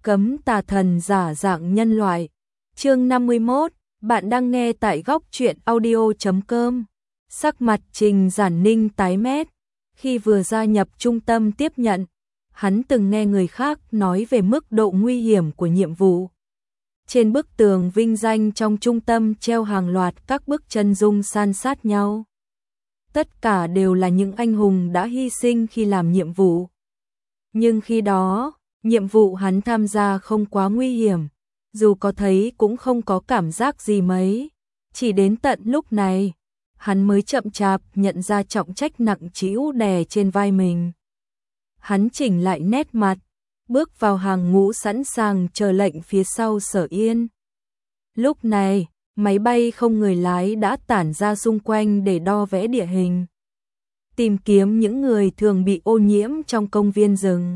Cấm tà thần giả dạng nhân loại. Chương 51, bạn đang nghe tại góc truyện audio.com. Sắc mặt Trình Giản Ninh tái mét. Khi vừa gia nhập trung tâm tiếp nhận, hắn từng nghe người khác nói về mức độ nguy hiểm của nhiệm vụ. Trên bức tường vinh danh trong trung tâm treo hàng loạt các bức chân dung san sát nhau. Tất cả đều là những anh hùng đã hy sinh khi làm nhiệm vụ. Nhưng khi đó, nhiệm vụ hắn tham gia không quá nguy hiểm, dù có thấy cũng không có cảm giác gì mấy. Chỉ đến tận lúc này, hắn mới chậm chạp nhận ra trọng trách nặng trĩu đè trên vai mình. Hắn chỉnh lại nét mặt, bước vào hàng ngũ sẵn sàng chờ lệnh phía sau Sở Yên. Lúc này, máy bay không người lái đã tản ra xung quanh để đo vẽ địa hình, tìm kiếm những người thường bị ô nhiễm trong công viên rừng.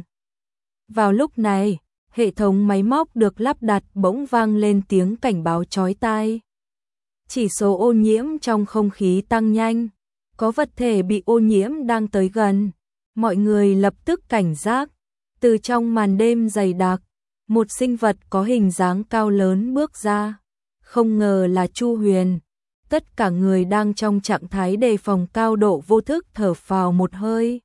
Vào lúc này, hệ thống máy móc được lắp đặt bỗng vang lên tiếng cảnh báo chói tai. Chỉ số ô nhiễm trong không khí tăng nhanh, có vật thể bị ô nhiễm đang tới gần. Mọi người lập tức cảnh giác. Từ trong màn đêm dày đặc, một sinh vật có hình dáng cao lớn bước ra. Không ngờ là Chu Huyền. Tất cả người đang trong trạng thái đề phòng cao độ vô thức thở phào một hơi.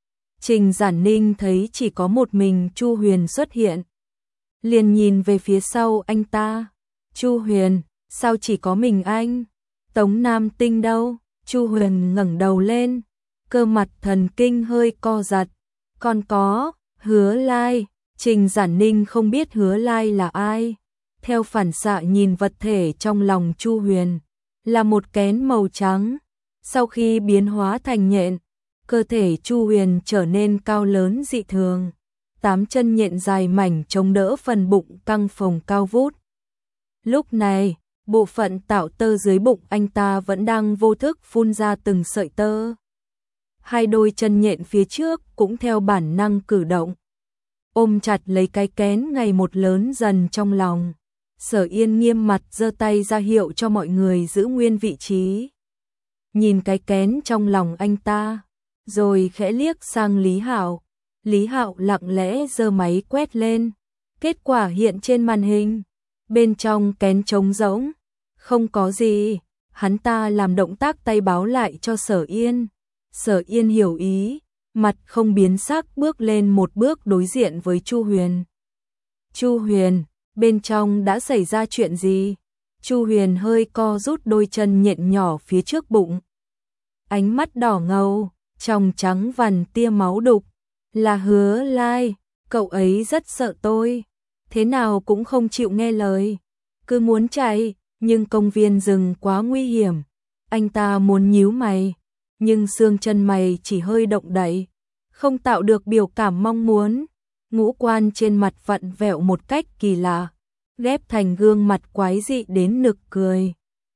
Trình Giản Ninh thấy chỉ có một mình Chu Huyền xuất hiện, liền nhìn về phía sau anh ta. Chu Huyền, sao chỉ có mình anh? Tống Nam Tinh đâu? Chu Huyền ngẩng đầu lên, cơ mặt thần kinh hơi co giật. Còn có, Hứa Lai. Trình Giản Ninh không biết Hứa Lai là ai. Theo phản xạ nhìn vật thể trong lòng Chu Huyền, là một kén màu trắng. Sau khi biến hóa thành nhện, cơ thể Chu Huyền trở nên cao lớn dị thường. 8 chân nhện dài mảnh chống đỡ phần bụng căng phồng cao vút. Lúc này, bộ phận tạo tơ dưới bụng anh ta vẫn đang vô thức phun ra từng sợi tơ. Hai đôi chân nhện phía trước cũng theo bản năng cử động, ôm chặt lấy cái kén ngày một lớn dần trong lòng. Sở Yên nghiêm mặt giơ tay ra hiệu cho mọi người giữ nguyên vị trí. Nhìn cái kén trong lòng anh ta, rồi khẽ liếc sang Lý Hạo. Lý Hạo lặng lẽ giơ máy quét lên. Kết quả hiện trên màn hình. Bên trong kén trống rỗng, không có gì. Hắn ta làm động tác tay báo lại cho Sở Yên. Sở Yên hiểu ý, mặt không biến sắc bước lên một bước đối diện với Chu Huyền. Chu Huyền, bên trong đã xảy ra chuyện gì? Chu Huyền hơi co rút đôi chân nhện nhỏ phía trước bụng. Ánh mắt đỏ ngầu, trong trắng vằn tia máu đục. Là Hứa Lai, cậu ấy rất sợ tôi. Thế nào cũng không chịu nghe lời. Cứ muốn chạy, nhưng công viên rừng quá nguy hiểm. Anh ta muốn nhíu mày, nhưng xương chân mày chỉ hơi động đậy, không tạo được biểu cảm mong muốn. Ngũ quan trên mặt vặn vẹo một cách kỳ lạ, ghép thành gương mặt quái dị đến nực cười.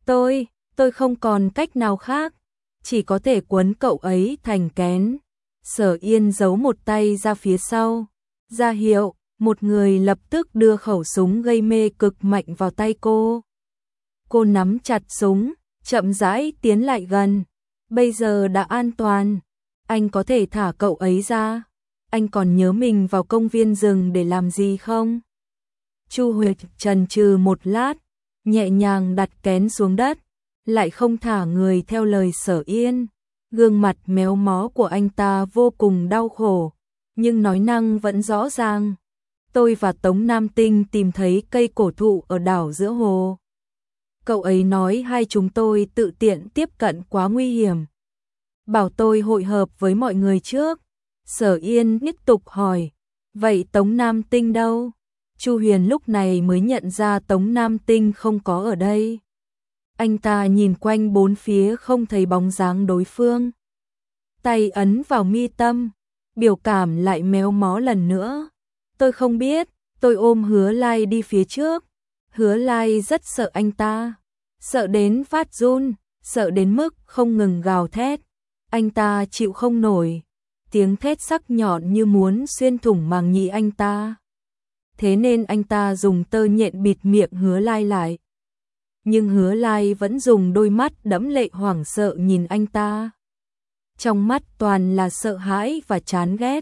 Tôi không còn cách nào khác, chỉ có thể quấn cậu ấy thành kén. Sở Yên giấu một tay ra phía sau, ra hiệu, một người lập tức đưa khẩu súng gây mê cực mạnh vào tay cô. Cô nắm chặt súng, chậm rãi tiến lại gần. Bây giờ đã an toàn, anh có thể thả cậu ấy ra. Anh còn nhớ mình vào công viên rừng để làm gì không? Chu Huyền chần chừ một lát, nhẹ nhàng đặt kén xuống đất, lại không thả người theo lời Sở Yên. Gương mặt méo mó của anh ta vô cùng đau khổ, nhưng nói năng vẫn rõ ràng. Tôi và Tống Nam Tinh tìm thấy cây cổ thụ ở đảo giữa hồ. Cậu ấy nói hai chúng tôi tự tiện tiếp cận quá nguy hiểm, bảo tôi hội hợp với mọi người trước. Sở Yên tiếp tục hỏi, vậy Tống Nam Tinh đâu? Chu Huyền lúc này mới nhận ra Tống Nam Tinh không có ở đây. Anh ta nhìn quanh bốn phía không thấy bóng dáng đối phương. Tay ấn vào mi tâm, biểu cảm lại méo mó lần nữa. Tôi không biết, tôi ôm Hứa Lai đi phía trước. Hứa Lai rất sợ anh ta, sợ đến phát run, sợ đến mức không ngừng gào thét. Anh ta chịu không nổi, tiếng thét sắc nhọn như muốn xuyên thủng màng nhĩ anh ta. Thế nên anh ta dùng tơ nhện bịt miệng Hứa Lai lại. Nhưng Hứa Lai vẫn dùng đôi mắt đẫm lệ hoảng sợ nhìn anh ta. Trong mắt toàn là sợ hãi và chán ghét.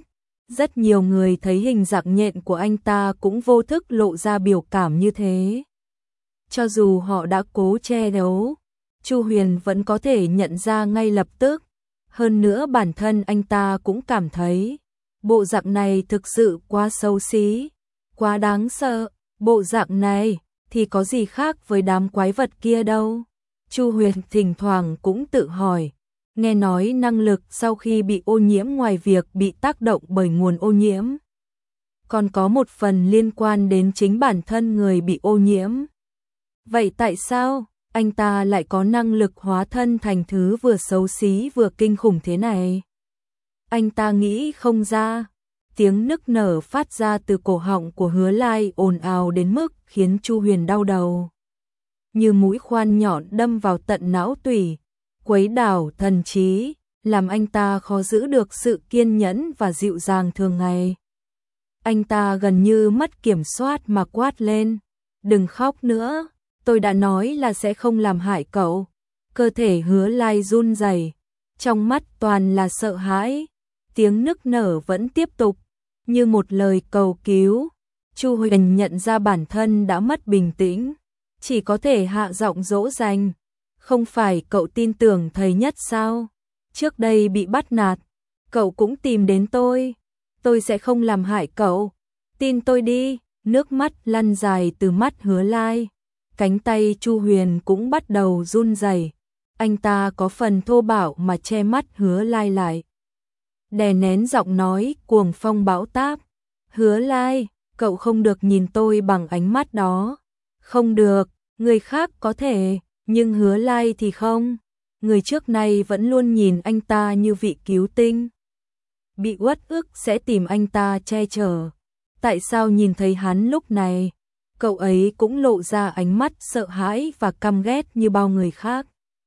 Rất nhiều người thấy hình dạng nhện của anh ta cũng vô thức lộ ra biểu cảm như thế. Cho dù họ đã cố che giấu, Chu Huyền vẫn có thể nhận ra ngay lập tức. Hơn nữa bản thân anh ta cũng cảm thấy bộ dạng này thực sự quá xấu xí, quá đáng sợ. Bộ dạng này thì có gì khác với đám quái vật kia đâu. Chu Huyền thỉnh thoảng cũng tự hỏi, nghe nói năng lực sau khi bị ô nhiễm ngoài việc bị tác động bởi nguồn ô nhiễm, còn có một phần liên quan đến chính bản thân người bị ô nhiễm. Vậy tại sao anh ta lại có năng lực hóa thân thành thứ vừa xấu xí vừa kinh khủng thế này? Anh ta nghĩ không ra. Tiếng nức nở phát ra từ cổ họng của Hứa Lai ồn ào đến mức khiến Chu Huyền đau đầu. Như mũi khoan nhọn đâm vào tận não tủy, quấy đảo thần trí, làm anh ta khó giữ được sự kiên nhẫn và dịu dàng thường ngày. Anh ta gần như mất kiểm soát mà quát lên, đừng khóc nữa, tôi đã nói là sẽ không làm hại cậu. Cơ thể Hứa Lai run rẩy, trong mắt toàn là sợ hãi, tiếng nức nở vẫn tiếp tục, như một lời cầu cứu. Chu Huyền nhận ra bản thân đã mất bình tĩnh, chỉ có thể hạ giọng dỗ dành, không phải cậu tin tưởng thầy Nhất sao? Trước đây bị bắt nạt, cậu cũng tìm đến tôi sẽ không làm hại cậu, tin tôi đi. Nước mắt lăn dài từ mắt Hứa Lai, cánh tay Chu Huyền cũng bắt đầu run rẩy. Anh ta có phần thô bạo mà che mắt Hứa Lai lại, đè nén giọng nói cuồng phong bão táp. Hứa Lai, cậu không được nhìn tôi bằng ánh mắt đó. Không được, người khác có thể, nhưng Hứa Lai thì không. Người trước này vẫn luôn nhìn anh ta như vị cứu tinh, bị uất ức sẽ tìm anh ta che chở. Tại sao nhìn thấy hắn lúc này, cậu ấy cũng lộ ra ánh mắt sợ hãi và căm ghét như bao người khác?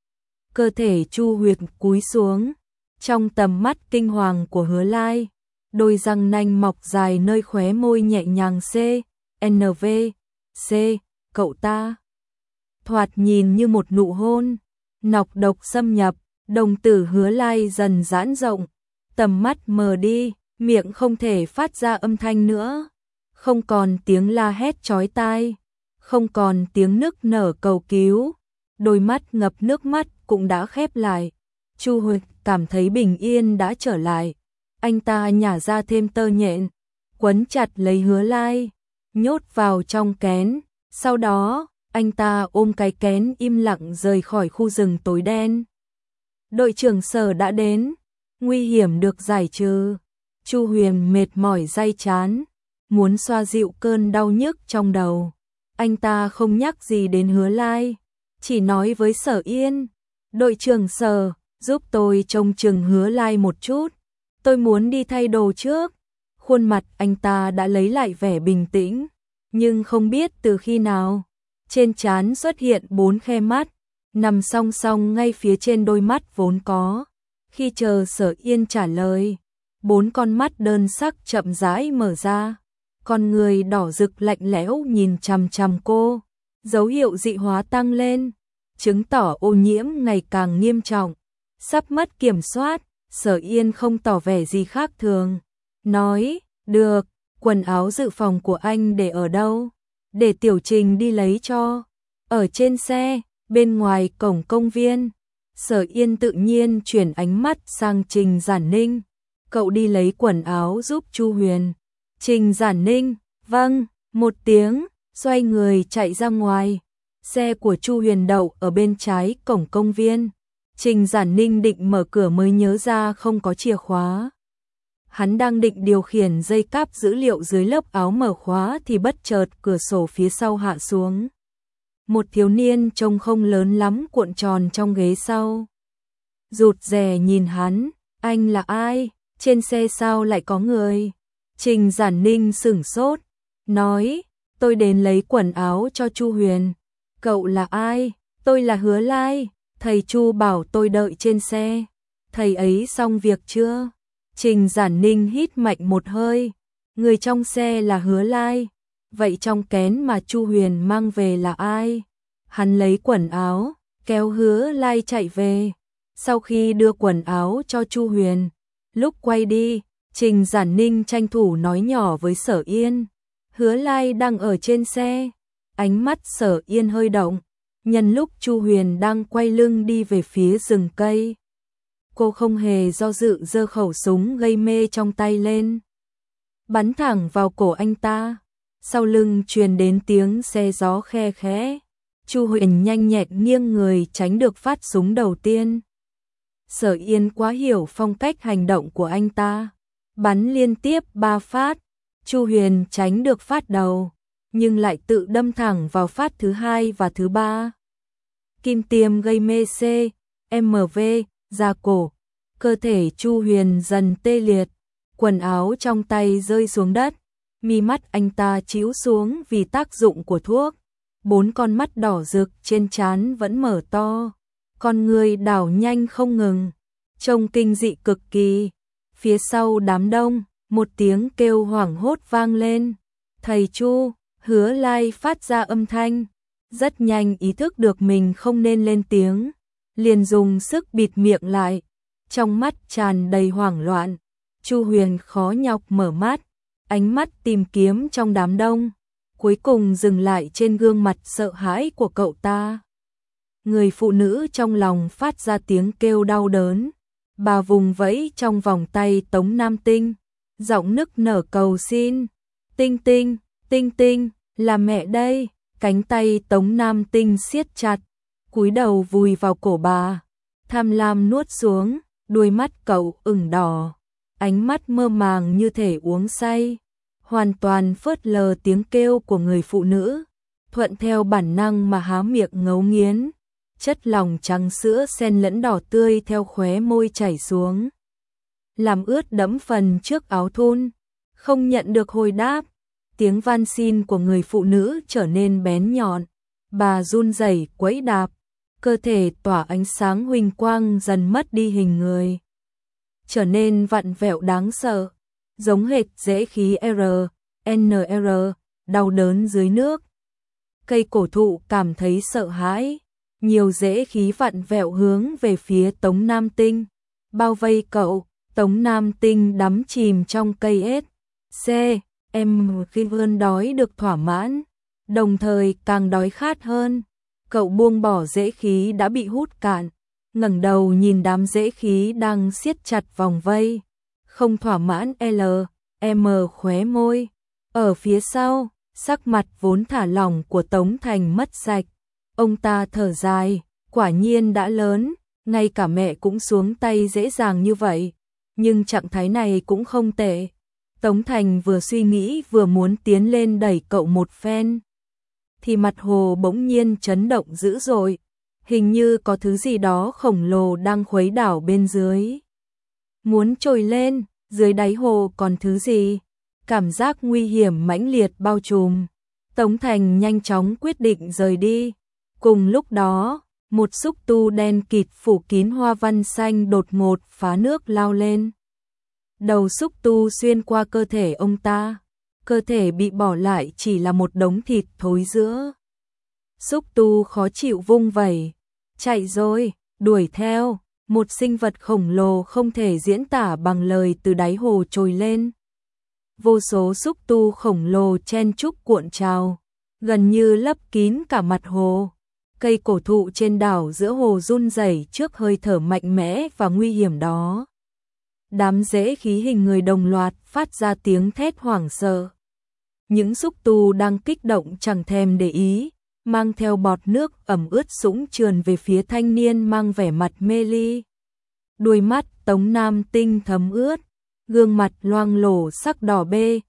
Cơ thể Chu Huyền cúi xuống, trong tầm mắt kinh hoàng của Hứa Lai, đôi răng nanh mọc dài nơi khóe môi nhẹ nhàng CNV, C, cậu ta. Thoạt nhìn như một nụ hôn, nọc độc xâm nhập, đồng tử Hứa Lai dần giãn rộng, tầm mắt mờ đi, miệng không thể phát ra âm thanh nữa. Không còn tiếng la hét chói tai, không còn tiếng nức nở cầu cứu, đôi mắt ngập nước mắt cũng đã khép lại. Chu Huyền cảm thấy bình yên đã trở lại, anh ta nhả ra thêm tơ nhện, quấn chặt lấy Hứa Lai, nhốt vào trong kén, sau đó anh ta ôm cái kén im lặng rời khỏi khu rừng tối đen. Đội trưởng Sở đã đến, nguy hiểm được giải trừ. Chu Huyền mệt mỏi day chán, muốn xoa dịu cơn đau nhức trong đầu. Anh ta không nhắc gì đến Hứa Lai, chỉ nói với Sở Yên, đội trưởng Sở, giúp tôi trông chừng Hứa Lai một chút, tôi muốn đi thay đồ trước. Khuôn mặt anh ta đã lấy lại vẻ bình tĩnh, nhưng không biết từ khi nào, trên trán xuất hiện 4 khe mắt, nằm song song ngay phía trên đôi mắt vốn có. Khi chờ Sở Yên trả lời, 4 con mắt đơn sắc chậm rãi mở ra, con người đỏ rực lạnh lẽo nhìn chằm chằm cô, dấu hiệu dị hóa tăng lên, chứng tỏ ô nhiễm ngày càng nghiêm trọng, sắp mất kiểm soát. Sở Yên không tỏ vẻ gì khác thường, nói, được, quần áo dự phòng của anh để ở đâu? Để Tiểu Trình đi lấy cho. Ở trên xe, bên ngoài cổng công viên. Sở Yên tự nhiên chuyển ánh mắt sang Trình Giản Ninh, cậu đi lấy quần áo giúp Chu Huyền. Trình Giản Ninh, vâng, một tiếng, xoay người chạy ra ngoài. Xe của Chu Huyền đậu ở bên trái cổng công viên. Trình Giản Ninh định mở cửa mới nhớ ra không có chìa khóa. Hắn đang định điều khiển dây cáp dữ liệu dưới lớp áo mở khóa thì bất chợt cửa sổ phía sau hạ xuống. Một thiếu niên trông không lớn lắm cuộn tròn trong ghế sau. Rụt rè nhìn hắn, anh là ai? Trên xe sao lại có người? Trình Giản Ninh sửng sốt, nói, tôi đến lấy quần áo cho Chu Huyền. Cậu là ai? Tôi là Hứa Lai, thầy Chu bảo tôi đợi trên xe. Thầy ấy xong việc chưa? Trình Giản Ninh hít mạnh một hơi, người trong xe là Hứa Lai, vậy trong kén mà Chu Huyền mang về là ai? Hắn lấy quần áo, kéo Hứa Lai chạy về. Sau khi đưa quần áo cho Chu Huyền, lúc quay đi, Trình Giản Ninh tranh thủ nói nhỏ với Sở Yên. Hứa Lai đang ở trên xe. Ánh mắt Sở Yên hơi động. Nhân lúc Chu Huyền đang quay lưng đi về phía rừng cây, cô không hề do dự giơ khẩu súng gây mê trong tay lên, bắn thẳng vào cổ anh ta. Sau lưng truyền đến tiếng xe gió khe khẽ. Chu Huyền nhanh nhẹn nghiêng người tránh được phát súng đầu tiên. Sở Yên quá hiểu phong cách hành động của anh ta, bắn liên tiếp 3 phát. Chu Huyền tránh được phát đầu, nhưng lại tự đâm thẳng vào phát thứ 2 và thứ 3. Kim tiêm gây mê CMV ra cổ, cơ thể Chu Huyền dần tê liệt, quần áo trong tay rơi xuống đất, mi mắt anh ta chíu xuống vì tác dụng của thuốc. 4 con mắt đỏ rực trên trán vẫn mở to, con người đảo nhanh không ngừng, trông kinh dị cực kỳ. Phía sau đám đông, một tiếng kêu hoảng hốt vang lên. Thầy Chu, Hứa Lai phát ra âm thanh, rất nhanh ý thức được mình không nên lên tiếng, liền dùng sức bịt miệng lại, trong mắt tràn đầy hoảng loạn. Chu Huyền khó nhọc mở mắt, ánh mắt tìm kiếm trong đám đông, cuối cùng dừng lại trên gương mặt sợ hãi của cậu ta. Người phụ nữ trong lòng phát ra tiếng kêu đau đớn, bà vùng vẫy trong vòng tay Tống Nam Tinh, giọng nức nở cầu xin. Tinh Tinh, Tinh Tinh, là mẹ đây. Cánh tay Tống Nam Tinh siết chặt, cúi đầu vùi vào cổ bà, tham lam nuốt xuống. Đuôi mắt cậu ửng đỏ, ánh mắt mơ màng như thể uống say, hoàn toàn phớt lờ tiếng kêu của người phụ nữ, thuận theo bản năng mà há miệng ngấu nghiến. Chất lỏng trắng sữa xen lẫn đỏ tươi theo khóe môi chảy xuống, làm ướt đẫm phần trước áo thun. Không nhận được hồi đáp, tiếng van xin của người phụ nữ trở nên bén nhọn. Bà run rẩy quẫy đạp, cơ thể tỏa ánh sáng huỳnh quang dần mất đi hình người, trở nên vặn vẹo đáng sợ, giống hệt rễ khí RNR, đau đớn dưới nước. Cây cổ thụ cảm thấy sợ hãi, nhiều rễ khí vặn vẹo hướng về phía Tống Nam Tinh, bao vây cậu. Tống Nam Tinh đắm chìm trong cây khi vươn đói được thỏa mãn, đồng thời càng đói khát hơn. Cậu buông bỏ rễ khí đã bị hút cạn, ngẩng đầu nhìn đám rễ khí đang siết chặt vòng vây, không thỏa mãn khóe môi. Ở phía sau, sắc mặt vốn thả lỏng của Tống Thành mất sạch. Ông ta thở dài, quả nhiên đã lớn, ngay cả mẹ cũng xuống tay dễ dàng như vậy, nhưng trạng thái này cũng không tệ. Tống Thành vừa suy nghĩ vừa muốn tiến lên đẩy cậu một phen, thì mặt hồ bỗng nhiên chấn động dữ dội, hình như có thứ gì đó khổng lồ đang khuấy đảo bên dưới. Muốn trồi lên, dưới đáy hồ còn thứ gì? Cảm giác nguy hiểm mãnh liệt bao trùm. Tống Thành nhanh chóng quyết định rời đi. Cùng lúc đó, một xúc tu đen kịt phủ kín hoa văn xanh đột ngột phá nước lao lên. Đầu xúc tu xuyên qua cơ thể ông ta, cơ thể bị bỏ lại chỉ là một đống thịt thối rữa. Xúc tu khó chịu vung vẩy, chạy rồi, đuổi theo, một sinh vật khổng lồ không thể diễn tả bằng lời từ đáy hồ trồi lên. Vô số xúc tu khổng lồ chen chúc cuộn trào, gần như lấp kín cả mặt hồ. Cây cổ thụ trên đảo giữa hồ run rẩy trước hơi thở mạnh mẽ và nguy hiểm đó. Đám rễ khí hình người đồng loạt phát ra tiếng thét hoảng sợ. Những xúc tu đang kích động chẳng thèm để ý, mang theo bọt nước ẩm ướt sũng trườn về phía thanh niên mang vẻ mặt mê ly. Đuôi mắt Tống Nam Tinh thấm ướt, gương mặt loang lổ sắc đỏ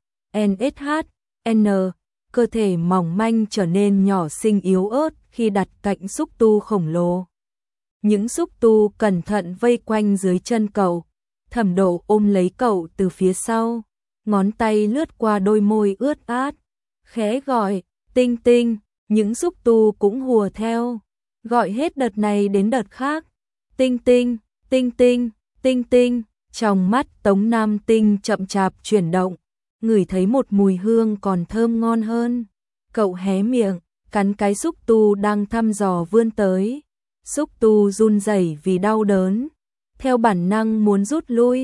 BNSHN, cơ thể mỏng manh trở nên nhỏ xinh yếu ớt khi đặt cạnh xúc tu khổng lồ. Những xúc tu cẩn thận vây quanh dưới chân cậu, Thẩm Độ ôm lấy cậu từ phía sau, ngón tay lướt qua đôi môi ướt át, khẽ gọi, Tinh Tinh. Những xúc tu cũng hùa theo, gọi hết đợt này đến đợt khác. Tinh Tinh, Tinh Tinh, Tinh Tinh. Trong mắt Tống Nam Tinh chậm chạp chuyển động, ngửi thấy một mùi hương còn thơm ngon hơn. Cậu hé miệng, cắn cái xúc tu đang thăm dò vươn tới. Xúc tu run rẩy vì đau đớn, theo bản năng muốn rút lui,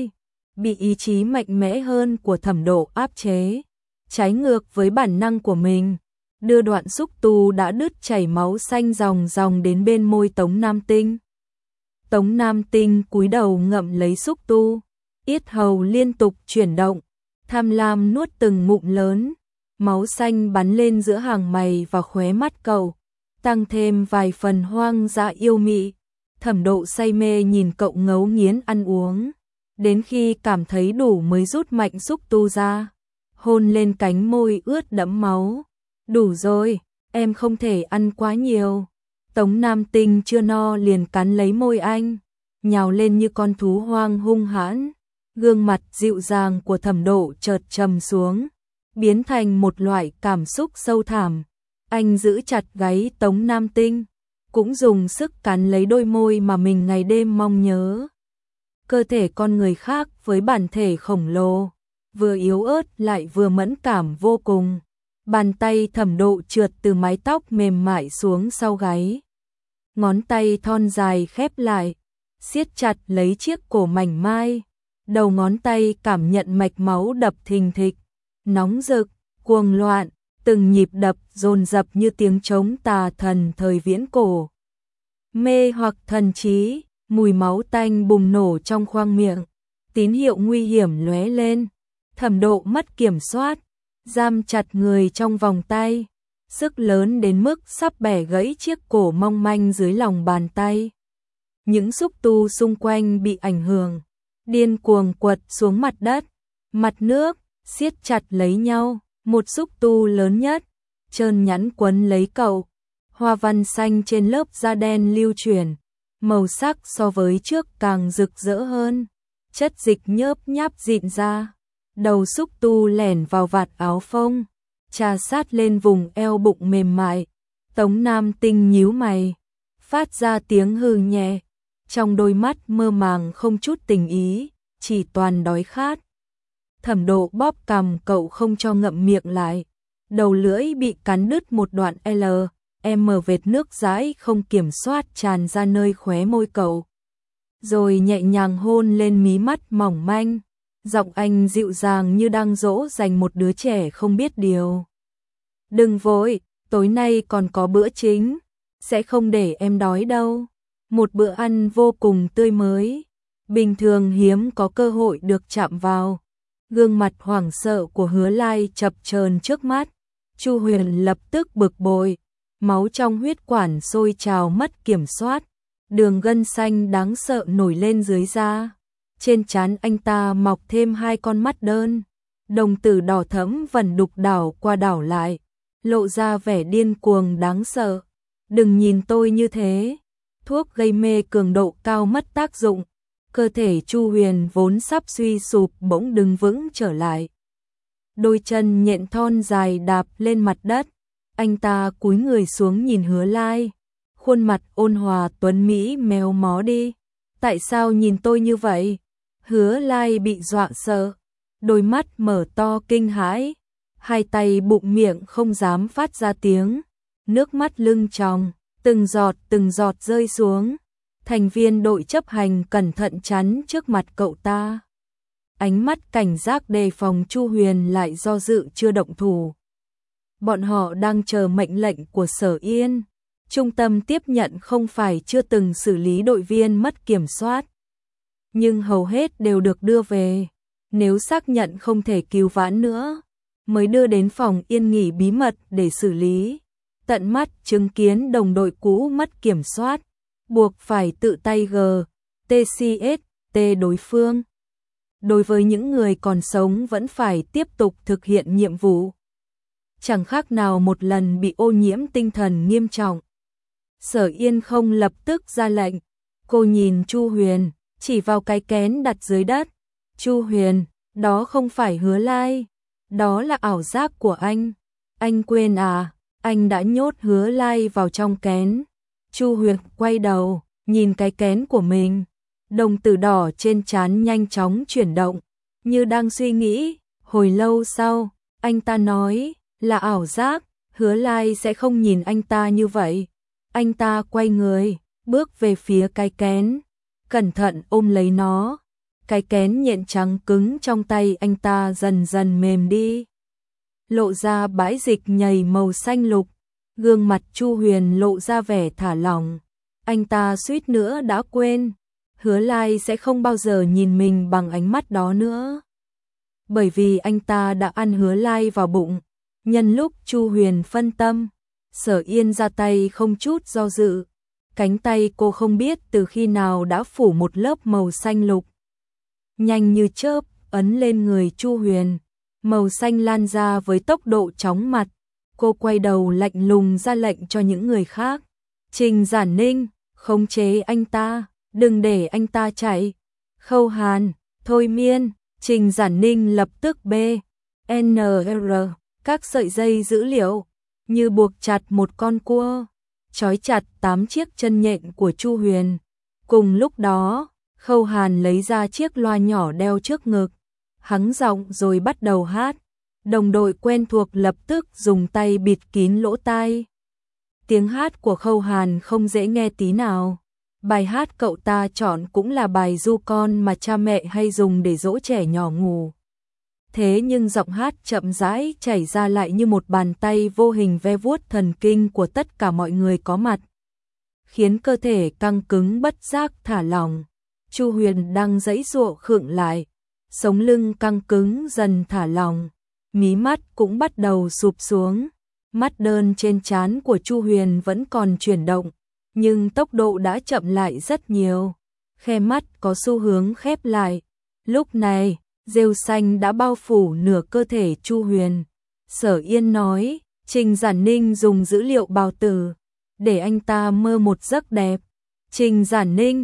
bị ý chí mạnh mẽ hơn của Thẩm Độ áp chế, trái ngược với bản năng của mình, đưa đoạn xúc tu đã đứt chảy máu xanh ròng ròng đến bên môi Tống Nam Tinh. Tống Nam Tinh cúi đầu ngậm lấy xúc tu, yết hầu liên tục chuyển động, tham lam nuốt từng ngụm lớn, máu xanh bắn lên giữa hàng mày và khóe mắt cậu, tăng thêm vài phần hoang dã yêu mị. Thẩm Độ say mê nhìn cậu ngấu nghiến ăn uống, đến khi cảm thấy đủ mới rút mạnh xúc tu ra, hôn lên cánh môi ướt đẫm máu. Đủ rồi, em không thể ăn quá nhiều. Tống Nam Tinh chưa no liền cắn lấy môi anh, nhào lên như con thú hoang hung hãn. Gương mặt dịu dàng của Thẩm Độ chợt trầm xuống, biến thành một loại cảm xúc sâu thẳm. Anh giữ chặt gáy Tống Nam Tinh, cũng dùng sức cắn lấy đôi môi mà mình ngày đêm mong nhớ. Cơ thể con người khác với bản thể khổng lồ, vừa yếu ớt lại vừa mẫn cảm vô cùng. Bàn tay Thẩm Độ trượt từ mái tóc mềm mại xuống sau gáy. Ngón tay thon dài khép lại, siết chặt lấy chiếc cổ mảnh mai. Đầu ngón tay cảm nhận mạch máu đập thình thịch, nóng rực, cuồng loạn, từng nhịp đập dồn dập như tiếng trống tà thần thời viễn cổ. Mê hoặc thần trí, mùi máu tanh bùng nổ trong khoang miệng, tín hiệu nguy hiểm lóe lên. Thẩm Độ mất kiểm soát, giam chặt người trong vòng tay, sức lớn đến mức sắp bẻ gãy chiếc cổ mong manh dưới lòng bàn tay. Những xúc tu xung quanh bị ảnh hưởng, điên cuồng quật xuống mặt đất, mặt nước siết chặt lấy nhau, một xúc tu lớn nhất trơn nhẵn quấn lấy cậu, hoa văn xanh trên lớp da đen lưu chuyển, màu sắc so với trước càng rực rỡ hơn, chất dịch nhớp nháp dịn ra. Đầu xúc tu lẻn vào vạt áo phông, trà sát lên vùng eo bụng mềm mại. Tống Nam Tinh nhíu mày, phát ra tiếng hừ nhẹ, trong đôi mắt mơ màng không chút tình ý, chỉ toàn đói khát. Thẩm Độ bóp cằm cậu không cho ngậm miệng lại, đầu lưỡi bị cắn đứt một đoạn M vệt nước dãi không kiểm soát tràn ra nơi khóe môi cậu, rồi nhẹ nhàng hôn lên mí mắt mỏng manh. Giọng anh dịu dàng như đang dỗ dành một đứa trẻ không biết điều. Đừng vội, tối nay còn có bữa chính, sẽ không để em đói đâu. Một bữa ăn vô cùng tươi mới, bình thường hiếm có cơ hội được chạm vào. Gương mặt hoảng sợ của Hứa Lai chập chờn trước mắt. Chu Huyền lập tức bực bội, máu trong huyết quản sôi trào mất kiểm soát, đường gân xanh đáng sợ nổi lên dưới da. Trên trán anh ta mọc thêm hai con mắt đơn, đồng tử đỏ thẫm vẩn đục đảo qua đảo lại, lộ ra vẻ điên cuồng đáng sợ. Đừng nhìn tôi như thế, thuốc gây mê cường độ cao mất tác dụng. Cơ thể Chu Huyền vốn sắp suy sụp bỗng đứng vững trở lại. Đôi chân nhện thon dài đạp lên mặt đất, anh ta cúi người xuống nhìn Hứa Lai, khuôn mặt ôn hòa tuấn mỹ méo mó đi. Tại sao nhìn tôi như vậy? Hứa Lai bị dọa sợ, đôi mắt mở to kinh hãi, hai tay bụng miệng không dám phát ra tiếng, nước mắt lưng tròng, từng giọt rơi xuống. Thành viên đội chấp hành cẩn thận chắn trước mặt cậu ta. Ánh mắt cảnh giác đề phòng Chu Huyền lại do dự chưa động thủ. Bọn họ đang chờ mệnh lệnh của Sở Yên. Trung tâm tiếp nhận không phải chưa từng xử lý đội viên mất kiểm soát, nhưng hầu hết đều được đưa về. Nếu xác nhận không thể cứu vãn nữa, mới đưa đến phòng yên nghỉ bí mật để xử lý. Tận mắt chứng kiến đồng đội cũ mất kiểm soát, buộc phải tự tay TCST đối phương. Đối với những người còn sống vẫn phải tiếp tục thực hiện nhiệm vụ. Chẳng khác nào một lần bị ô nhiễm tinh thần nghiêm trọng. Sở Yên không lập tức ra lệnh. Cô nhìn Chu Huyền, chỉ vào cái kén đặt dưới đất. Chu Huyền, đó không phải Hứa Lai, đó là ảo giác của anh. Anh quên à, anh đã nhốt Hứa Lai vào trong kén. Chu Huyền quay đầu, nhìn cái kén của mình. Đồng tử đỏ trên trán nhanh chóng chuyển động, như đang suy nghĩ. Hồi lâu sau, anh ta nói, là ảo giác, Hứa Lai sẽ không nhìn anh ta như vậy. Anh ta quay người, bước về phía cái kén, cẩn thận ôm lấy nó. Cái kén nhện trắng cứng trong tay anh ta dần dần mềm đi, lộ ra bãi dịch nhầy màu xanh lục. Gương mặt Chu Huyền lộ ra vẻ thả lỏng. Anh ta suýt nữa đã quên, Hứa Lai sẽ không bao giờ nhìn mình bằng ánh mắt đó nữa. Bởi vì anh ta đã ăn Hứa Lai vào bụng. Nhân lúc Chu Huyền phân tâm, Sở Yên ra tay không chút do dự. Cánh tay cô không biết từ khi nào đã phủ một lớp màu xanh lục. Nhanh như chớp, ấn lên người Chu Huyền. Màu xanh lan ra với tốc độ chóng mặt. Cô quay đầu lạnh lùng ra lệnh cho những người khác. Trình Giản Ninh, khống chế anh ta, đừng để anh ta chạy. Khâu Hàn, Thôi Miên, Trình Giản Ninh lập tức BNR, các sợi dây dữ liệu, như buộc chặt một con cua, trói chặt 8 chiếc chân nhện của Chu Huyền. Cùng lúc đó, Khâu Hàn lấy ra chiếc loa nhỏ đeo trước ngực, hắng giọng rồi bắt đầu hát. Đồng đội quen thuộc lập tức dùng tay bịt kín lỗ tai. Tiếng hát của Khâu Hàn không dễ nghe tí nào. Bài hát cậu ta chọn cũng là bài ru con mà cha mẹ hay dùng để dỗ trẻ nhỏ ngủ. Thế nhưng giọng hát chậm rãi chảy ra lại như một bàn tay vô hình ve vuốt thần kinh của tất cả mọi người có mặt, khiến cơ thể căng cứng bất giác thả lỏng. Chu Huyền đang giãy giụa khựng lại, sống lưng căng cứng dần thả lỏng, mí mắt cũng bắt đầu sụp xuống. Mắt đơn trên trán của Chu Huyền vẫn còn chuyển động, nhưng tốc độ đã chậm lại rất nhiều. Khe mắt có xu hướng khép lại. Lúc này, rêu xanh đã bao phủ nửa cơ thể Chu Huyền. Sở Yên nói, Trình Giản Ninh dùng dữ liệu bào tử, để anh ta mơ một giấc đẹp. Trình Giản Ninh,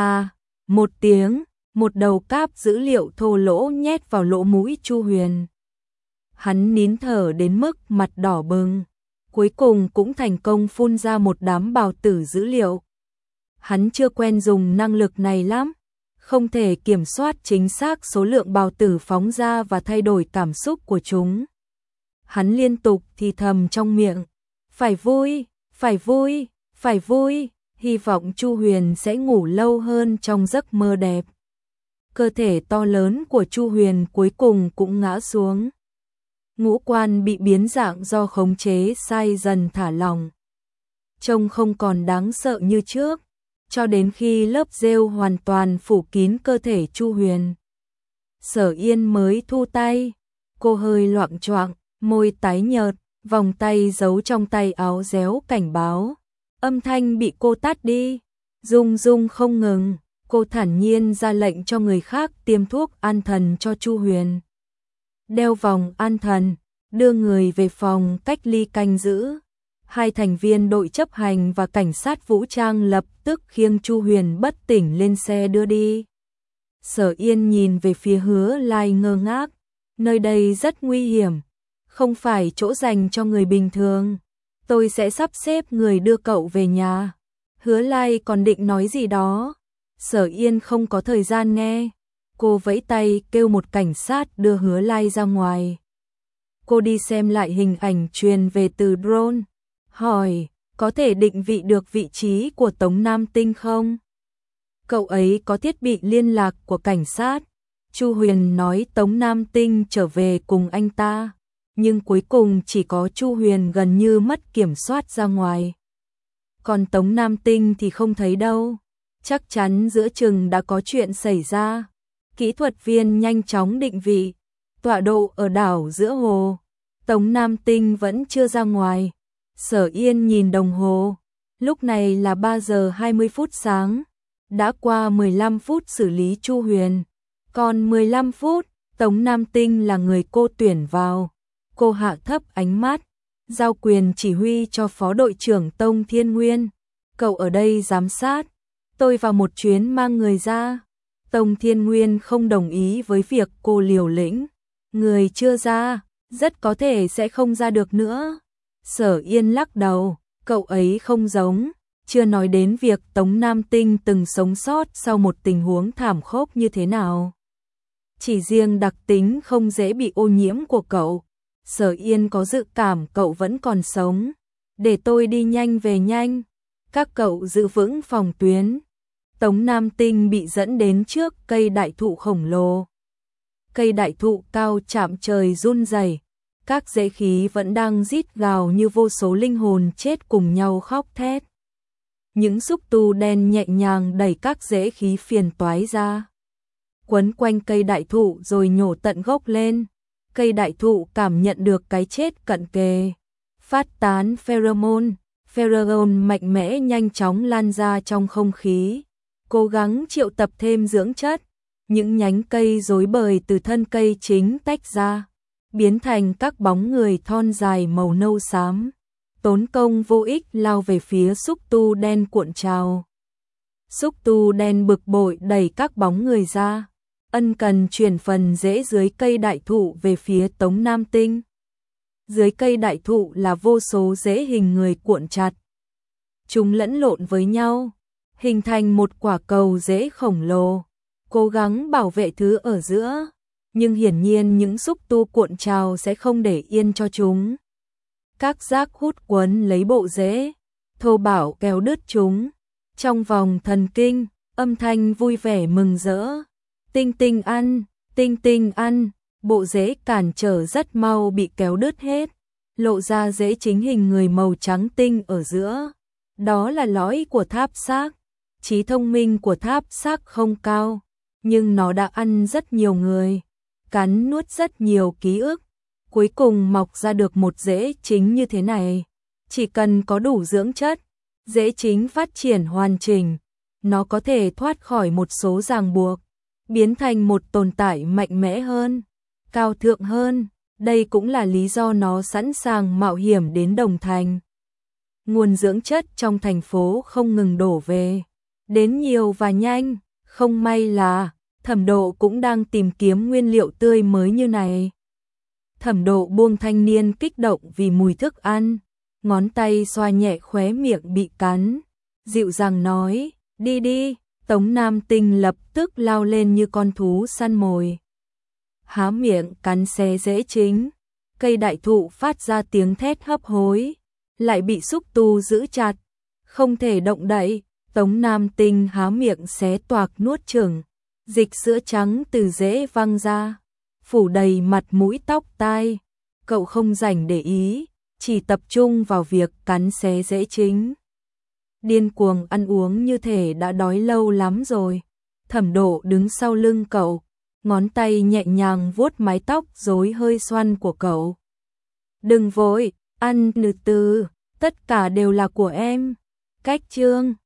một tiếng, một đầu cáp dữ liệu thô lỗ nhét vào lỗ mũi Chu Huyền. Hắn nín thở đến mức mặt đỏ bừng, cuối cùng cũng thành công phun ra một đám bào tử dữ liệu. Hắn chưa quen dùng năng lực này lắm, không thể kiểm soát chính xác số lượng bào tử phóng ra và thay đổi cảm xúc của chúng. Hắn liên tục thì thầm trong miệng, phải vui, phải vui, phải vui, hy vọng Chu Huyền sẽ ngủ lâu hơn trong giấc mơ đẹp. Cơ thể to lớn của Chu Huyền cuối cùng cũng ngã xuống. Ngũ quan bị biến dạng do khống chế sai dần thả lỏng. Trông không còn đáng sợ như trước, cho đến khi lớp rêu hoàn toàn phủ kín cơ thể Chu Huyền. Sở Yên mới thu tay, cô hơi loạng choạng, môi tái nhợt, vòng tay giấu trong tay áo réo cảnh báo. Âm thanh bị cô tắt đi, rung rung không ngừng. Cô thản nhiên ra lệnh cho người khác tiêm thuốc an thần cho Chu Huyền. Đeo vòng an thần, đưa người về phòng cách ly canh giữ. Hai thành viên đội chấp hành và cảnh sát vũ trang lập tức khiêng Chu Huyền bất tỉnh lên xe đưa đi. Sở Yên nhìn về phía Hứa Lai ngơ ngác. Nơi đây rất nguy hiểm, không phải chỗ dành cho người bình thường. Tôi sẽ sắp xếp người đưa cậu về nhà. Hứa Lai còn định nói gì đó. Sở Yên không có thời gian nghe. Cô vẫy tay kêu một cảnh sát đưa Hứa Lai ra ngoài. Cô đi xem lại hình ảnh truyền về từ drone. Hỏi, có thể định vị được vị trí của Tống Nam Tinh không? Cậu ấy có thiết bị liên lạc của cảnh sát. Chu Huyền nói Tống Nam Tinh trở về cùng anh ta. Nhưng cuối cùng chỉ có Chu Huyền gần như mất kiểm soát ra ngoài. Còn Tống Nam Tinh thì không thấy đâu. Chắc chắn giữa chừng đã có chuyện xảy ra. Kỹ thuật viên nhanh chóng định vị. Tọa độ ở đảo giữa hồ. Tống Nam Tinh vẫn chưa ra ngoài. Sở Yên nhìn đồng hồ. Lúc này là 3 giờ 20 phút sáng. Đã qua 15 phút xử lý Chu Huyền. Còn 15 phút, Tống Nam Tinh là người cô tuyển vào. Cô hạ thấp ánh mắt, giao quyền chỉ huy cho phó đội trưởng Tông Thiên Nguyên. Cậu ở đây giám sát. Tôi vào một chuyến mang người ra. Tông Thiên Nguyên không đồng ý với việc cô liều lĩnh. Người chưa ra, rất có thể sẽ không ra được nữa. Sở Yên lắc đầu, cậu ấy không giống. Chưa nói đến việc Tống Nam Tinh từng sống sót sau một tình huống thảm khốc như thế nào. Chỉ riêng đặc tính không dễ bị ô nhiễm của cậu. Sở Yên có dự cảm cậu vẫn còn sống. Để tôi đi nhanh về nhanh. Các cậu giữ vững phòng tuyến. Tống Nam Tinh bị dẫn đến trước cây đại thụ khổng lồ. Cây đại thụ cao chạm trời run rẩy, các rễ khí vẫn đang rít gào như vô số linh hồn chết cùng nhau khóc thét. Những xúc tu đen nhẹ nhàng đẩy các rễ khí phiền toái ra, quấn quanh cây đại thụ rồi nhổ tận gốc lên. Cây đại thụ cảm nhận được cái chết cận kề, phát tán pheromone mạnh mẽ nhanh chóng lan ra trong không khí, cố gắng triệu tập thêm dưỡng chất. Những nhánh cây rối bời từ thân cây chính tách ra, biến thành các bóng người thon dài màu nâu xám, tốn công vô ích lao về phía xúc tu đen cuộn trào. Xúc tu đen bực bội đẩy các bóng người ra, ân cần chuyển phần rễ dưới cây đại thụ về phía Tống Nam Tinh. Dưới cây đại thụ là vô số rễ hình người cuộn chặt. Chúng lẫn lộn với nhau, hình thành một quả cầu rễ khổng lồ, cố gắng bảo vệ thứ ở giữa, nhưng hiển nhiên những xúc tu cuộn trào sẽ không để yên cho chúng. Các rác hút quấn lấy bộ rễ, thô bạo kéo đứt chúng. Trong vòng thần kinh, âm thanh vui vẻ mừng rỡ. Tinh tinh ăn, bộ rễ cản trở rất mau bị kéo đứt hết, lộ ra rễ chính hình người màu trắng tinh ở giữa. Đó là lõi của tháp xác. Trí thông minh của tháp xác không cao, nhưng nó đã ăn rất nhiều người, cắn nuốt rất nhiều ký ức, cuối cùng mọc ra được một rễ chính như thế này. Chỉ cần có đủ dưỡng chất, rễ chính phát triển hoàn chỉnh, nó có thể thoát khỏi một số ràng buộc, biến thành một tồn tại mạnh mẽ hơn, cao thượng hơn. Đây cũng là lý do nó sẵn sàng mạo hiểm đến Đồng Thành. Nguồn dưỡng chất trong thành phố không ngừng đổ về, đến nhiều và nhanh. Không may là Thẩm Độ cũng đang tìm kiếm nguyên liệu tươi mới như này. Thẩm Độ buông thanh niên kích động vì mùi thức ăn, ngón tay xoa nhẹ khóe miệng bị cắn, dịu dàng nói, đi đi. Tống Nam Tinh lập tức lao lên như con thú săn mồi, há miệng cắn xé rễ chính. Cây đại thụ phát ra tiếng thét hấp hối, lại bị xúc tu giữ chặt, không thể động đậy. Tống Nam Tinh há miệng xé toạc nuốt chửng, dịch sữa trắng từ rễ văng ra, phủ đầy mặt mũi tóc tai. Cậu không rảnh để ý, chỉ tập trung vào việc cắn xé rễ chính. Điên cuồng ăn uống như thể đã đói lâu lắm rồi. Thẩm Độ đứng sau lưng cậu, ngón tay nhẹ nhàng vuốt mái tóc rối hơi xoăn của cậu. Đừng vội, ăn từ từ, tất cả đều là của em. Cách chương